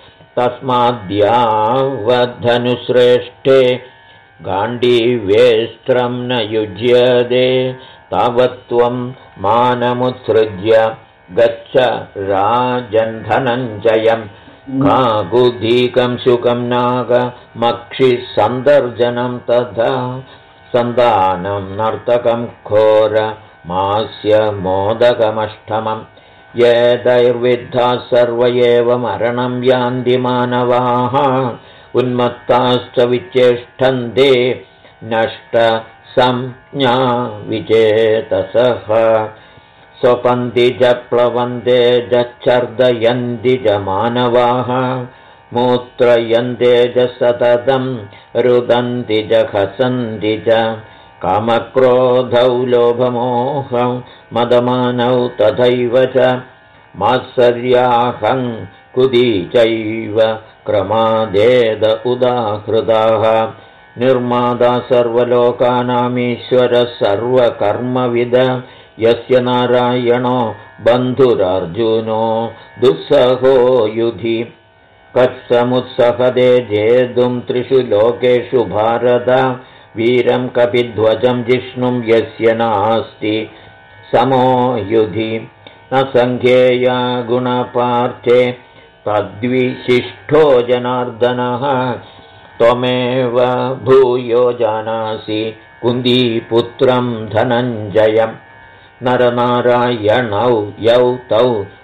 तस्माद्यावद्धनुश्रेष्ठे गाण्डीव्येस्त्रं न युज्यते तावत्त्वं मानमुत्सृज्य गच्छ राजन्धनञ्जयम् काकुदीकं शुकं नागमक्षिसन्दर्जनं तथा सन्दानं नर्तकं घोरमास्य मोदकमष्टमम् यदैर्विद्धाः सर्व एव मरणं यान्ति मानवाः उन्मत्ताश्च विचेष्टन्ते नष्टसंज्ञा विचेतसः स्वपन्ति च प्लवन्ते जच्छर्दयन्ति च मानवाः मूत्रयन्ते च सततं रुदन्ति च खसन्ति च कामक्रोधौ लोभमोहौ मदमानौ तथैव च मात्सर्याहं कुदी चैव क्रमादेद उदाहृताः निर्माता सर्वलोकानामीश्वरः सर्वकर्मविद यस्य नारायणो बन्धुरार्जुनो दुःसहो युधि कत्समुत्सहदे जेतुं त्रिषु लोकेषु भारत वीरं कपिध्वजं जिष्णुं यस्य नास्ति समो युधि न सङ्ख्येया गुणपार्थे तद्विशिष्टो जनार्दनः त्वमेव भूयो जानासि कुन्दीपुत्रं धनञ्जयम् नरनारायणौ यौ तौ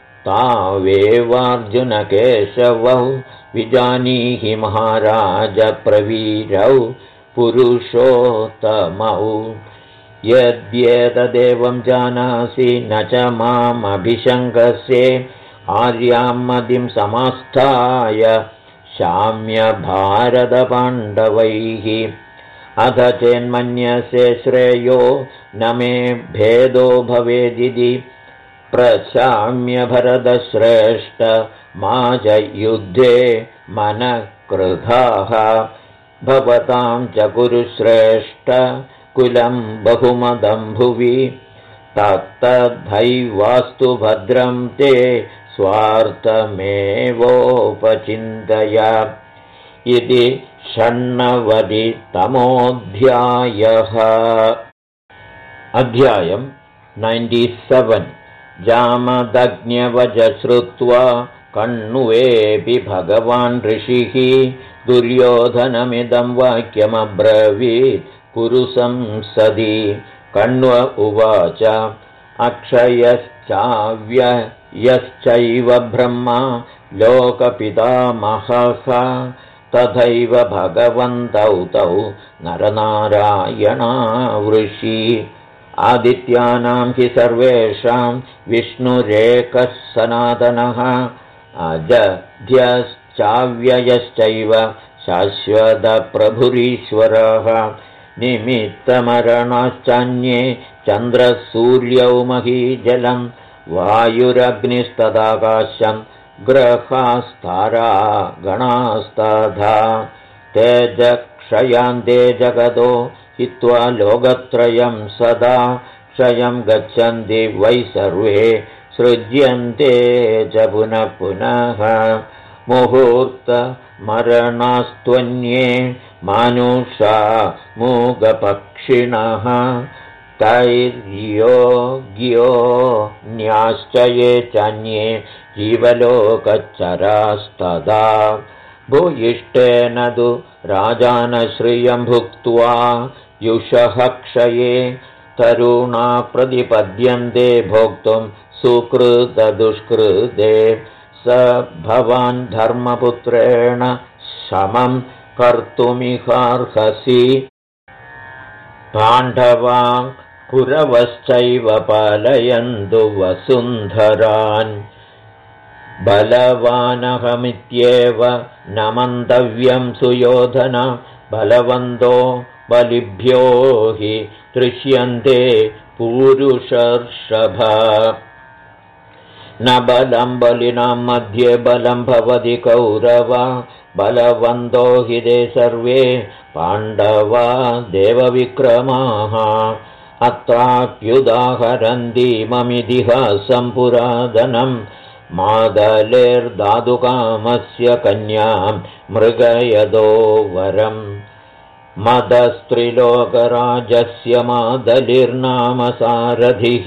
तावेवार्जुनकेशवौ विजानीहि महाराज प्रवीरौ पुरुषोत्तमौ यद्येतदेवं जानासि न च मामभिशङ्कसे आर्यां मदिं समास्थाय शाम्य भारतपाण्डवैः अथ चेन्मन्यसे श्रेयो न मे भेदो भवेदिति प्रशाम्य भरतश्रेष्ठ मा च युद्धे मनः कृधाः भवतां च कुरुश्रेष्ठ कुलं बहुमदं भुवि तत्तथैवास्तु भद्रं ते स्वार्थमेवोपचिन्तय इति षण्णवतितमोऽध्यायः अध्यायम् 97 जामदग्न्यवच श्रुत्वा कण्वेऽपि भगवान् ऋषिः दुर्योधनमिदं वाक्यमब्रवीत् पुरुसंसदि कण्व उवाच अक्षयश्चाव्ययश्चैव ब्रह्मा लोकपितामहः तथैव भगवन्तौ तौ नरनारायणा वृषि आदित्यानां हि सर्वेषां विष्णुरेकः सनातनः अजध्यश्चाव्ययश्चैव शाश्वतप्रभुरीश्वरः निमित्तमरणाश्चान्ये चन्द्रसूर्यौ महीजलं वायुरग्निस्तदाकाशं ग्रहास्तारा गणास्तथा तेजक्षयान्ते जगतो हित्वा लोकत्रयं सदा क्षयं गच्छन्ति वै सर्वे सृज्यन्ते च पुनः पुनः मुहूर्तमरणास्त्वन्ये मानुषा मूगपक्षिणः तैर्योग्यो न्याश्च ये चान्ये जीवलोकचरास्तदा भूयिष्ठेन तु राजानश्रियं भुक्त्वा युषः क्षये तरुणा प्रतिपद्यन्ते भोक्तुं सुकृतदुष्कृते स भवान् धर्मपुत्रेण समं कर्तुमिहार्हसि पाण्डवा कुरवश्चैव पालयन्तु वसुन्धरान् बलवानहमित्येव न मन्तव्यं सुयोधन बलवन्तो बलिभ्यो हि दृश्यन्ते पूरुषर्षभा न बलं बलिनां मध्ये बलं भवति कौरव बलवन्तो हि ते सर्वे पाण्डवा देवविक्रमाः अत्राप्युदाहरन्तीममितिहासं पुरातनं मादलेर्दातुकामस्य कन्यां मृगयदो वरम् मदस्त्रिलोकराजस्य मादलिर्नाम सारथिः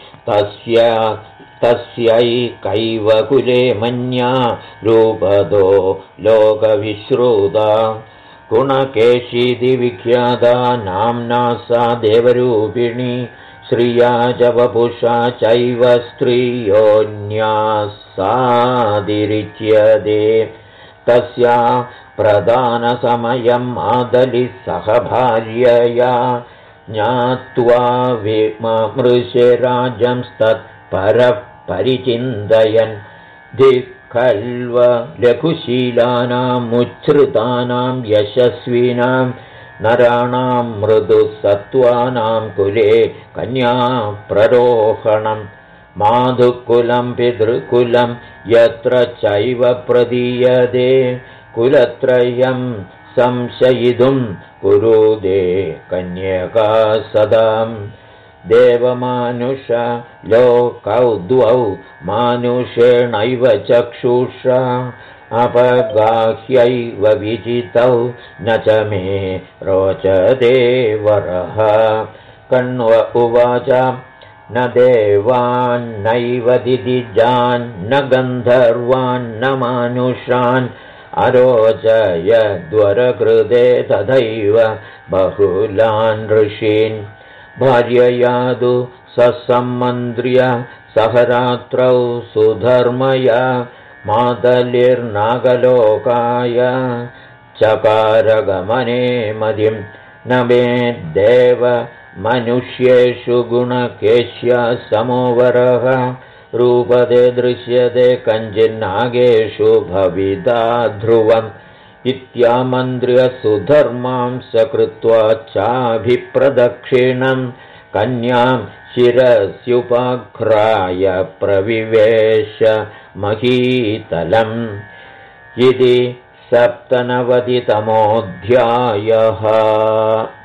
तस्यैकैव कुले मन्या रूपदो लोकविश्रुता गुणकेशीति विख्याता नाम्ना सा देवरूपिणी श्रिया च वपुषा चैव स्त्रियोऽन्यासादिरिच्यते तस्या प्रधानसमयं मादलिः सह भार्यया ज्ञात्वा विममृशे राजंस्तत्परः परिचिन्तयन् धिक्खल्व लघुशीलानामुच्छ्रितानां यशस्विनां नराणां मृदुसत्त्वानां कुले कन्या प्ररोहणं माधुकुलं पितृकुलं यत्र चैव प्रदीयते कुलत्रयं संशयितुं कुरुदे कन्यका सदाम् देवमानुष लोकौ द्वौ मानुषेणैव चक्षुषा अपगाह्यैव विजितौ न च मे रोचते वरः कण्व उवाच न देवान्नैव दिदिजान् न गन्धर्वान्न मानुषान् अरोचयद्वरकृते तथैव बहुलान् ऋषीन् भार्ययादु ससम्मन्त्र्य सह रात्रौ सुधर्मया मादलिर्नागलोकाय चकारगमने मदिं न मे देव मनुष्येषु गुणकेश्य समोवरः रूपदे दृश्यते कञ्चिन्नागेषु भविता ध्रुवम् इत्यामन्त्र्य सुधर्मां सकृत्वा चाभिप्रदक्षिणं कन्यां शिरस्युपाघ्राय प्रविवेश महीतलम् इति 97तमोऽध्यायः।